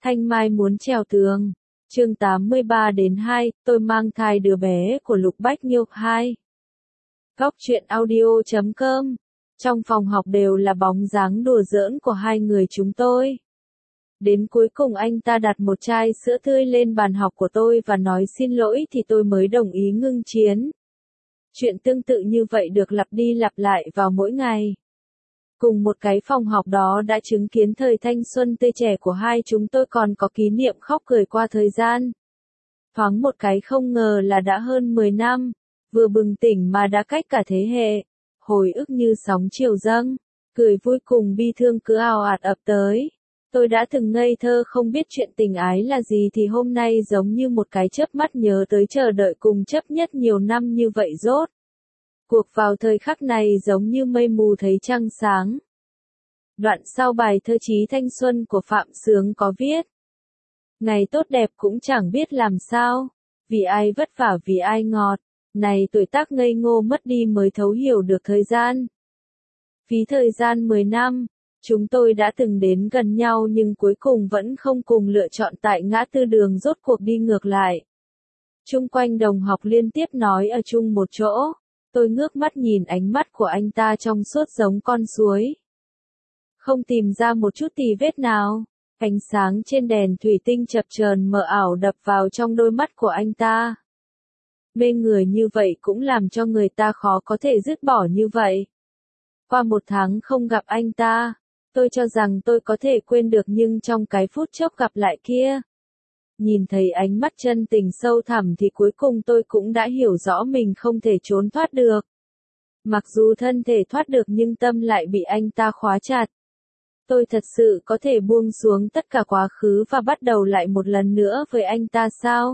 Thanh Mai muốn trèo tường. Chương 83-2, tôi mang thai đứa bé của Lục Bách Nhiêu 2. Góc truyện audio.com. Trong phòng học đều là bóng dáng đùa giỡn của hai người chúng tôi. Đến cuối cùng anh ta đặt một chai sữa tươi lên bàn học của tôi và nói xin lỗi thì tôi mới đồng ý ngưng chiến. Chuyện tương tự như vậy được lặp đi lặp lại vào mỗi ngày. Cùng một cái phòng học đó đã chứng kiến thời thanh xuân tươi trẻ của hai chúng tôi, còn có kỷ niệm khóc cười qua thời gian. Thoáng một cái không ngờ là đã hơn 10 năm, vừa bừng tỉnh mà đã cách cả thế hệ. Hồi ức như sóng chiều dâng, cười vui cùng bi thương cứ ào ạt ập tới. Tôi đã từng ngây thơ không biết chuyện tình ái là gì thì hôm nay giống như một cái chớp mắt nhớ tới chờ đợi cùng chấp nhất nhiều năm như vậy rốt cuộc vào thời khắc này giống như mây mù thấy trăng sáng. Đoạn sau bài thơ Chí Thanh Xuân của Phạm Sướng có viết: ngày tốt đẹp cũng chẳng biết làm sao, vì ai vất vả vì ai ngọt, này tuổi tác ngây ngô mất đi mới thấu hiểu được thời gian. Phí thời gian 10 năm, chúng tôi đã từng đến gần nhau nhưng cuối cùng vẫn không cùng lựa chọn tại ngã tư đường, rốt cuộc đi ngược lại. Chung quanh đồng học liên tiếp nói ở chung một chỗ. Tôi ngước mắt nhìn ánh mắt của anh ta trong suốt giống con suối. Không tìm ra một chút tì vết nào. Ánh sáng trên đèn thủy tinh chập chờn mờ ảo đập vào trong đôi mắt của anh ta. Mê người như vậy cũng làm cho người ta khó có thể dứt bỏ như vậy. Qua 1 tháng không gặp anh ta, tôi cho rằng tôi có thể quên được, nhưng trong cái phút chốc gặp lại kia, nhìn thấy ánh mắt chân tình sâu thẳm thì cuối cùng tôi cũng đã hiểu rõ mình không thể trốn thoát được. Mặc dù thân thể thoát được nhưng tâm lại bị anh ta khóa chặt. Tôi thật sự có thể buông xuống tất cả quá khứ và bắt đầu lại một lần nữa với anh ta sao?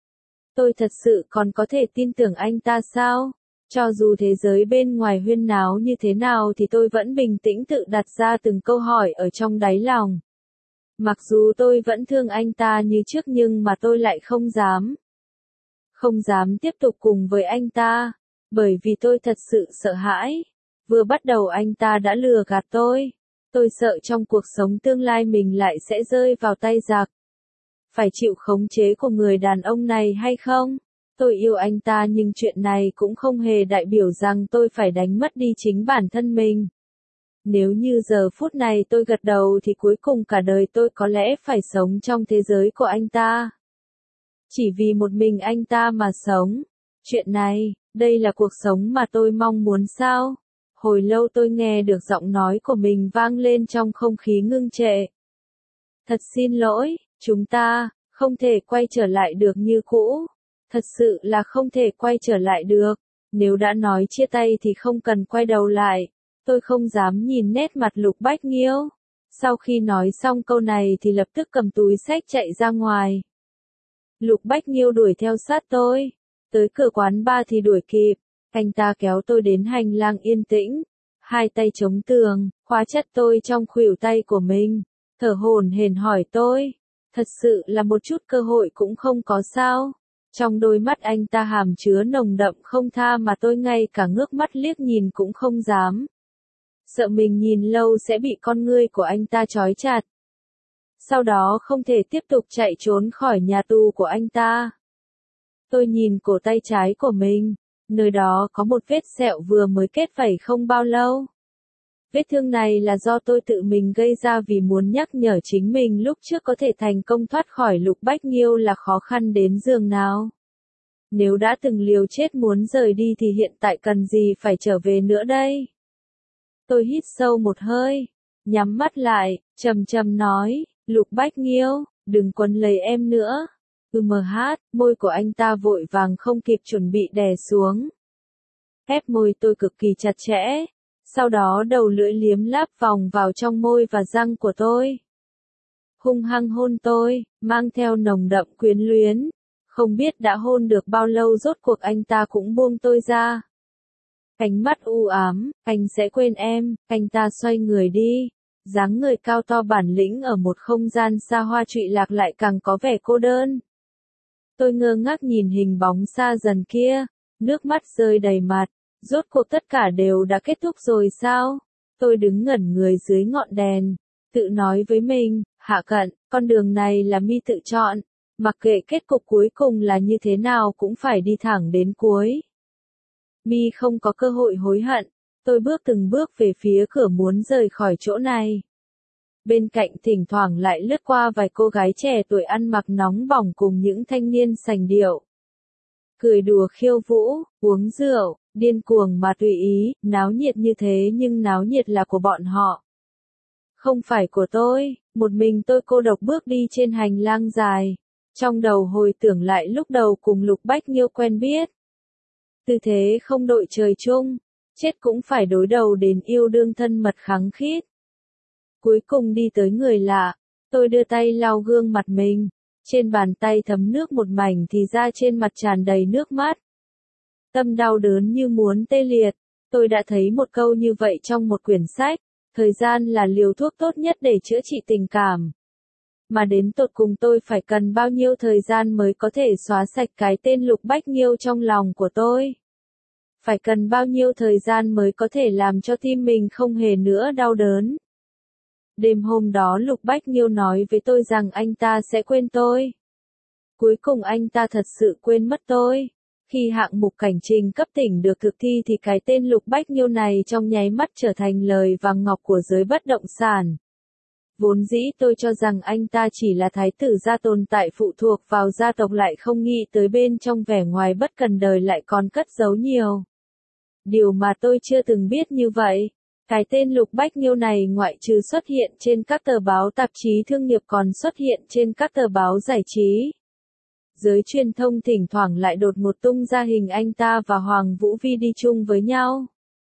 Tôi thật sự còn có thể tin tưởng anh ta sao? Cho dù thế giới bên ngoài huyên náo như thế nào thì tôi vẫn bình tĩnh tự đặt ra từng câu hỏi ở trong đáy lòng. Mặc dù tôi vẫn thương anh ta như trước nhưng mà tôi lại không dám. Không dám tiếp tục cùng với anh ta, bởi vì tôi thật sự sợ hãi. Vừa bắt đầu anh ta đã lừa gạt tôi. Tôi sợ trong cuộc sống tương lai mình lại sẽ rơi vào tay giặc. Phải chịu khống chế của người đàn ông này hay không? Tôi yêu anh ta nhưng chuyện này cũng không hề đại biểu rằng tôi phải đánh mất đi chính bản thân mình. Nếu như giờ phút này tôi gật đầu thì cuối cùng cả đời tôi có lẽ phải sống trong thế giới của anh ta. Chỉ vì một mình anh ta mà sống. Chuyện này, đây là cuộc sống mà tôi mong muốn sao? Hồi lâu tôi nghe được giọng nói của mình vang lên trong không khí ngưng trệ. Thật xin lỗi, chúng ta không thể quay trở lại được như cũ. Thật sự là không thể quay trở lại được. Nếu đã nói chia tay thì không cần quay đầu lại. Tôi không dám nhìn nét mặt Lục Bách Nhiêu. Sau khi nói xong câu này thì lập tức cầm túi xách chạy ra ngoài. Lục Bách Nhiêu đuổi theo sát tôi. Tới cửa quán bar thì đuổi kịp. Anh ta kéo tôi đến hành lang yên tĩnh. Hai tay chống tường, khóa chặt tôi trong khuỷu tay của mình. Thở hổn hển hỏi tôi. Thật sự là một chút cơ hội cũng không có sao? Trong đôi mắt anh ta hàm chứa nồng đậm không tha mà tôi ngay cả ngước mắt liếc nhìn cũng không dám. Sợ mình nhìn lâu sẽ bị con ngươi của anh ta trói chặt. Sau đó không thể tiếp tục chạy trốn khỏi nhà tù của anh ta. Tôi nhìn cổ tay trái của mình, nơi đó có một vết sẹo vừa mới kết vảy không bao lâu. Vết thương này là do tôi tự mình gây ra vì muốn nhắc nhở chính mình lúc trước có thể thành công thoát khỏi Lục Bách Nhiêu là khó khăn đến giường nào. Nếu đã từng liều chết muốn rời đi thì hiện tại cần gì phải trở về nữa đây? Tôi hít sâu một hơi, nhắm mắt lại, trầm trầm nói, Lục Bách Nhiêu, đừng quấn lấy em nữa. Môi của anh ta vội vàng không kịp chuẩn bị đè xuống. Ép môi tôi cực kỳ chặt chẽ, sau đó đầu lưỡi liếm láp vòng vào trong môi và răng của tôi. Hung hăng hôn tôi, mang theo nồng đậm quyến luyến. Không biết đã hôn được bao lâu rốt cuộc anh ta cũng buông tôi ra. Ánh mắt u ám, anh sẽ quên em, anh ta xoay người đi. Dáng người cao to bản lĩnh ở một không gian xa hoa trụy lạc lại càng có vẻ cô đơn. Tôi ngơ ngác nhìn hình bóng xa dần kia, nước mắt rơi đầy mặt. Rốt cuộc tất cả đều đã kết thúc rồi sao? Tôi đứng ngẩn người dưới ngọn đèn, tự nói với mình, Hạ Cận, Con đường này là mi tự chọn, mặc kệ kết cục cuối cùng là như thế nào cũng phải đi thẳng đến cuối. Mi không có cơ hội hối hận, tôi bước từng bước về phía cửa muốn rời khỏi chỗ này. Bên cạnh thỉnh thoảng lại lướt qua vài cô gái trẻ tuổi ăn mặc nóng bỏng cùng những thanh niên sành điệu. Cười đùa khiêu vũ, uống rượu, điên cuồng mà tùy ý, náo nhiệt như thế nhưng náo nhiệt là của bọn họ. Không phải của tôi, một mình tôi cô độc bước đi trên hành lang dài. Trong đầu hồi tưởng lại lúc đầu cùng Lục Bách Nhiêu quen biết. Tư thế không đội trời chung, chết cũng phải đối đầu đến yêu đương thân mật khăng khít. Cuối cùng đi tới người lạ, tôi đưa tay lau gương mặt mình, trên bàn tay thấm nước một mảnh thì ra trên mặt tràn đầy nước mắt. Tâm đau đớn như muốn tê liệt, tôi đã thấy một câu như vậy trong một quyển sách, thời gian là liều thuốc tốt nhất để chữa trị tình cảm. Mà đến tột cùng tôi phải cần bao nhiêu thời gian mới có thể xóa sạch cái tên Lục Bách Nhiêu trong lòng của tôi? Phải cần bao nhiêu thời gian mới có thể làm cho tim mình không hề nữa đau đớn? Đêm hôm đó Lục Bách Nhiêu nói với tôi rằng anh ta sẽ quên tôi. Cuối cùng anh ta thật sự quên mất tôi. Khi hạng mục cảnh trình cấp tỉnh được thực thi thì cái tên Lục Bách Nhiêu này trong nháy mắt trở thành lời vàng ngọc của giới bất động sản. Vốn dĩ tôi cho rằng anh ta chỉ là thái tử gia tồn tại phụ thuộc vào gia tộc, lại không nghĩ tới bên trong vẻ ngoài bất cần đời lại còn cất giấu nhiều điều mà tôi chưa từng biết như vậy. Cái tên Lục Bách Nhiêu này ngoại trừ xuất hiện trên các tờ báo tạp chí thương nghiệp còn xuất hiện trên các tờ báo giải trí. Giới truyền thông thỉnh thoảng lại đột ngột tung ra hình anh ta và Hoàng Vũ Vi đi chung với nhau.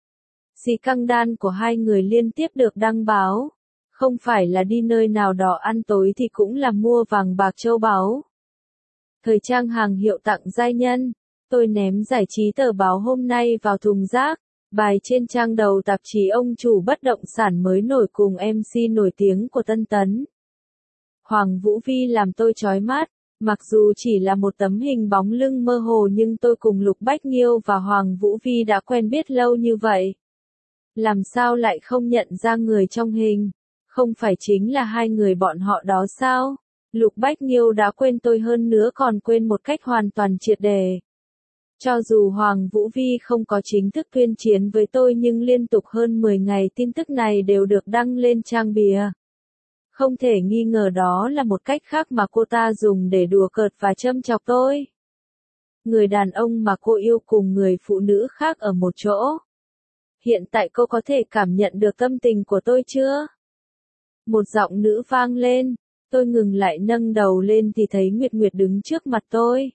Xì căng đan của hai người liên tiếp được đăng báo. Không phải là đi nơi nào đó ăn tối thì cũng là mua vàng bạc châu báu. Thời trang hàng hiệu tặng giai nhân. Tôi ném giải trí tờ báo hôm nay vào thùng rác. Bài trên trang đầu tạp chí ông chủ bất động sản mới nổi cùng MC nổi tiếng của Tân Tấn. Hoàng Vũ Vi làm tôi chói mắt. Mặc dù chỉ là một tấm hình bóng lưng mơ hồ nhưng tôi cùng Lục Bách Nhiêu và Hoàng Vũ Vi đã quen biết lâu như vậy. Làm sao lại không nhận ra người trong hình? Không phải chính là hai người bọn họ đó sao? Lục Bách Nhiêu đã quên tôi hơn nữa còn quên một cách hoàn toàn triệt để. Cho dù Hoàng Vũ Vi không có chính thức tuyên chiến với tôi nhưng liên tục hơn 10 ngày tin tức này đều được đăng lên trang bìa. Không thể nghi ngờ đó là một cách khác mà cô ta dùng để đùa cợt và châm chọc tôi. Người đàn ông mà cô yêu cùng người phụ nữ khác ở một chỗ. Hiện tại cô có thể cảm nhận được tâm tình của tôi chưa? Một giọng nữ vang lên, tôi ngừng lại nâng đầu lên thì thấy Nguyệt Nguyệt đứng trước mặt tôi.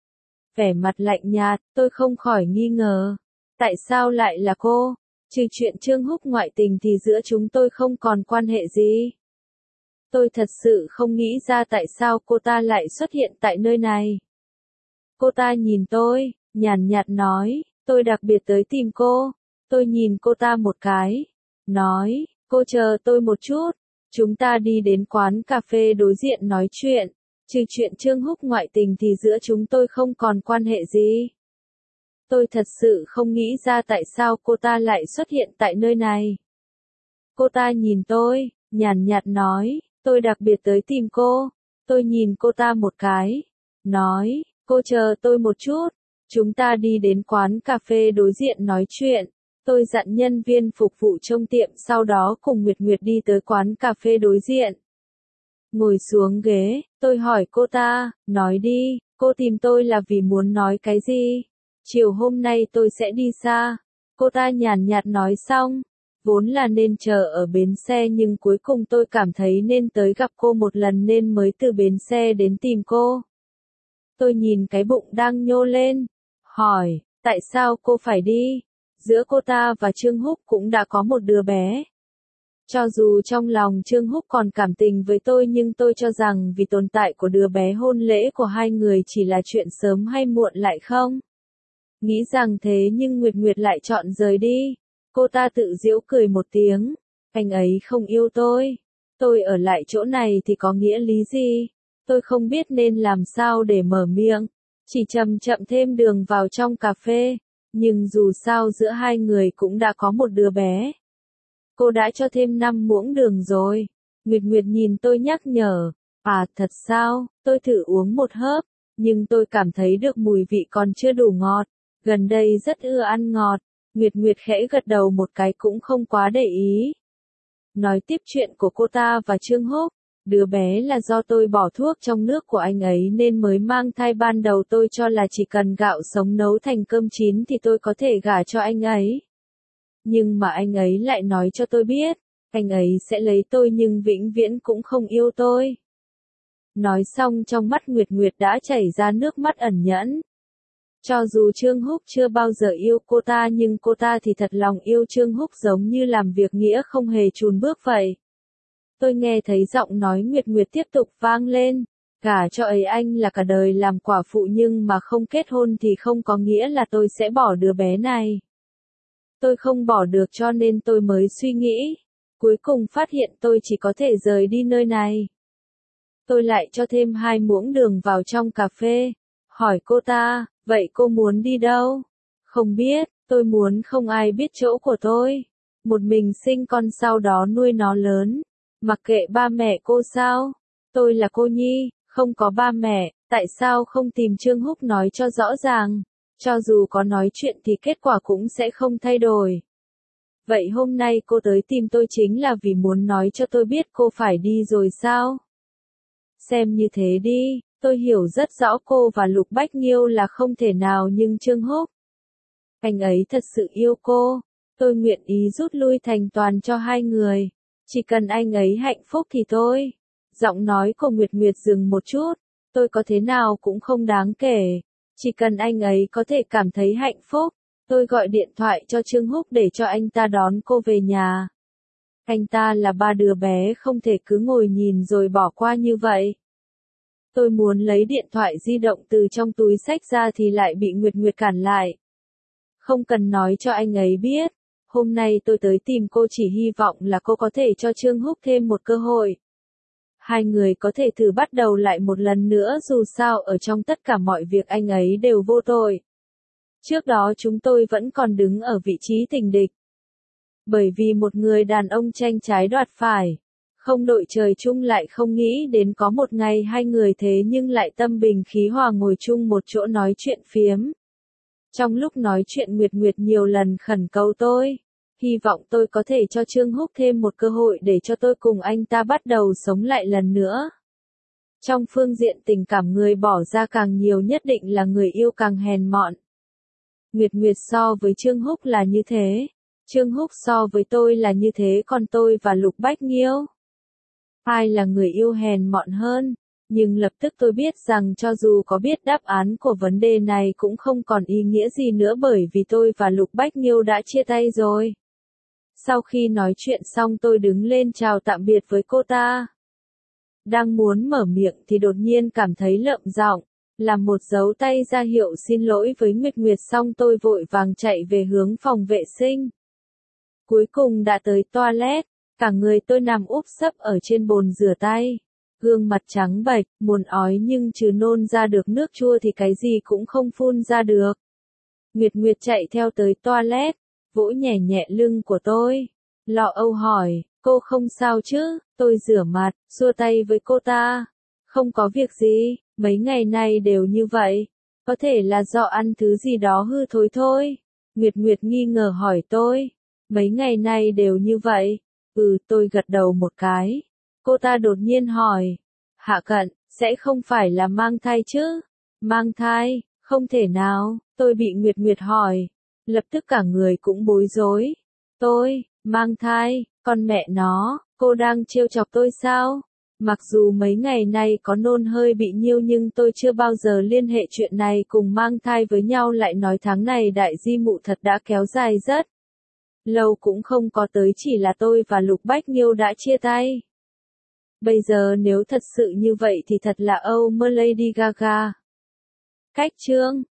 Vẻ mặt lạnh nhạt, tôi không khỏi nghi ngờ. Tại sao lại là cô? Trừ chuyện Trương Húc ngoại tình thì giữa chúng tôi không còn quan hệ gì. Tôi thật sự không nghĩ ra tại sao cô ta lại xuất hiện tại nơi này. Cô ta nhìn tôi, nhàn nhạt nói, tôi đặc biệt tới tìm cô. Tôi nhìn cô ta một cái, nói, cô chờ tôi một chút. Chúng ta đi đến quán cà phê đối diện nói chuyện. Trừ chuyện Trương Húc ngoại tình thì giữa chúng tôi không còn quan hệ gì. Tôi thật sự không nghĩ ra tại sao cô ta lại xuất hiện tại nơi này. Cô ta nhìn tôi, nhàn nhạt nói, tôi đặc biệt tới tìm cô. Tôi nhìn cô ta một cái, nói, cô chờ tôi một chút. Chúng ta đi đến quán cà phê đối diện nói chuyện. Tôi dặn nhân viên phục vụ trong tiệm sau đó cùng Nguyệt Nguyệt đi tới quán cà phê đối diện. Ngồi xuống ghế, tôi hỏi cô ta, nói đi, cô tìm tôi là vì muốn nói cái gì? Chiều hôm nay tôi sẽ đi xa. Cô ta nhàn nhạt nói xong, vốn là nên chờ ở bến xe nhưng cuối cùng tôi cảm thấy nên tới gặp cô một lần nên mới từ bến xe đến tìm cô. Tôi nhìn cái bụng đang nhô lên, hỏi, tại sao cô phải đi? Giữa cô ta và Trương Húc cũng đã có một đứa bé. Cho dù trong lòng Trương Húc còn cảm tình với tôi nhưng tôi cho rằng vì tồn tại của đứa bé hôn lễ của hai người chỉ là chuyện sớm hay muộn lại không? Nghĩ rằng thế nhưng Nguyệt Nguyệt lại chọn rời đi. Cô ta tự giễu cười một tiếng. Anh ấy không yêu tôi. Tôi ở lại chỗ này thì có nghĩa lý gì? Tôi không biết nên làm sao để mở miệng. Chỉ chậm chậm thêm đường vào trong cà phê. Nhưng dù sao giữa hai người cũng đã có một đứa bé. Cô đã cho thêm 5 muỗng đường rồi. Nguyệt Nguyệt nhìn tôi nhắc nhở. À thật sao, tôi thử uống một hớp, nhưng tôi cảm thấy được mùi vị còn chưa đủ ngọt, gần đây rất ưa ăn ngọt. Nguyệt Nguyệt khẽ gật đầu một cái cũng không quá để ý. Nói tiếp chuyện của cô ta và Trương Húc, đứa bé là do tôi bỏ thuốc trong nước của anh ấy nên mới mang thai, ban đầu tôi cho là chỉ cần gạo sống nấu thành cơm chín thì tôi có thể gả cho anh ấy. Nhưng mà anh ấy lại nói cho tôi biết, anh ấy sẽ lấy tôi nhưng vĩnh viễn cũng không yêu tôi. Nói xong trong mắt Nguyệt Nguyệt đã chảy ra nước mắt ẩn nhẫn. Cho dù Trương Húc chưa bao giờ yêu cô ta nhưng cô ta thì thật lòng yêu Trương Húc giống như làm việc nghĩa không hề chùn bước vậy. Tôi nghe thấy giọng nói Nguyệt Nguyệt tiếp tục vang lên, gả cho ấy anh là cả đời làm quả phụ nhưng mà không kết hôn thì không có nghĩa là tôi sẽ bỏ đứa bé này. Tôi không bỏ được cho nên tôi mới suy nghĩ, cuối cùng phát hiện tôi chỉ có thể rời đi nơi này. Tôi lại cho thêm 2 muỗng đường vào trong cà phê, hỏi cô ta, vậy cô muốn đi đâu? Không biết, tôi muốn không ai biết chỗ của tôi. Một mình sinh con sau đó nuôi nó lớn. Mặc kệ ba mẹ cô sao? Tôi là cô Nhi, không có ba mẹ, tại sao không tìm Trương Húc nói cho rõ ràng? Cho dù có nói chuyện thì kết quả cũng sẽ không thay đổi. Vậy hôm nay cô tới tìm tôi chính là vì muốn nói cho tôi biết cô phải đi rồi sao? Xem như thế đi, tôi hiểu rất rõ cô và Lục Bách Nghiêu là không thể nào nhưng Trương Húc. Anh ấy thật sự yêu cô, tôi nguyện ý rút lui thành toàn cho hai người. Chỉ cần anh ấy hạnh phúc thì thôi. Giọng nói của Nguyệt Nguyệt dừng một chút, tôi có thế nào cũng không đáng kể. Chỉ cần anh ấy có thể cảm thấy hạnh phúc, tôi gọi điện thoại cho Trương Húc để cho anh ta đón cô về nhà. Anh ta là ba đứa bé không thể cứ ngồi nhìn rồi bỏ qua như vậy. Tôi muốn lấy điện thoại di động từ trong túi xách ra thì lại bị Nguyệt Nguyệt cản lại. Không cần nói cho anh ấy biết. Hôm nay tôi tới tìm cô chỉ hy vọng là cô có thể cho Trương Húc thêm một cơ hội. Hai người có thể thử bắt đầu lại một lần nữa dù sao ở trong tất cả mọi việc anh ấy đều vô tội. Trước đó chúng tôi vẫn còn đứng ở vị trí tình địch. Bởi vì một người đàn ông tranh trái đoạt phải. Không đội trời chung lại không nghĩ đến có một ngày hai người thế nhưng lại tâm bình khí hòa ngồi chung một chỗ nói chuyện phiếm. Trong lúc nói chuyện Nguyệt Nguyệt nhiều lần khẩn cầu tôi. Hy vọng tôi có thể cho Trương Húc thêm một cơ hội để cho tôi cùng anh ta bắt đầu sống lại lần nữa. Trong phương diện tình cảm người bỏ ra càng nhiều nhất định là người yêu càng hèn mọn. Nguyệt Nguyệt so với Trương Húc là như thế. Trương Húc so với tôi là như thế còn tôi và Lục Bách Nghiêu. Ai là người yêu hèn mọn hơn? Nhưng lập tức tôi biết rằng cho dù có biết đáp án của vấn đề này cũng không còn ý nghĩa gì nữa bởi vì tôi và Lục Bách Nghiêu đã chia tay rồi. Sau khi nói chuyện xong tôi đứng lên chào tạm biệt với cô ta. Đang muốn mở miệng thì đột nhiên cảm thấy lợm giọng, làm một dấu tay ra hiệu xin lỗi với Nguyệt Nguyệt xong tôi vội vàng chạy về hướng phòng vệ sinh. Cuối cùng đã tới toilet, cả người tôi nằm úp sấp ở trên bồn rửa tay. Gương mặt trắng bệch, muốn ói nhưng trừ nôn ra được nước chua thì cái gì cũng không phun ra được. Nguyệt Nguyệt chạy theo tới toilet, vỗ nhẹ nhẹ lưng của tôi. Lo âu hỏi, cô không sao chứ? Tôi rửa mặt, xua tay với cô ta. Không có việc gì, mấy ngày nay đều như vậy. Có thể là do ăn thứ gì đó hư thối thôi. Nguyệt Nguyệt nghi ngờ hỏi tôi. Mấy ngày nay đều như vậy. Tôi gật đầu một cái. Cô ta đột nhiên hỏi. Hạ Cận, sẽ không phải là mang thai chứ? Mang thai? Không thể nào, tôi bị Nguyệt Nguyệt hỏi. Lập tức cả người cũng bối rối. Tôi, mang thai, con mẹ nó, cô đang trêu chọc tôi sao? Mặc dù mấy ngày nay có nôn hơi bị nhiêu nhưng tôi chưa bao giờ liên hệ chuyện này cùng mang thai với nhau lại nói tháng này đại di mụ thật đã kéo dài rất lâu cũng không có tới chỉ là tôi và Lục Bách Nghiêu đã chia tay. Bây giờ nếu thật sự như vậy thì thật là oh mơ Lady Gaga. Cách chương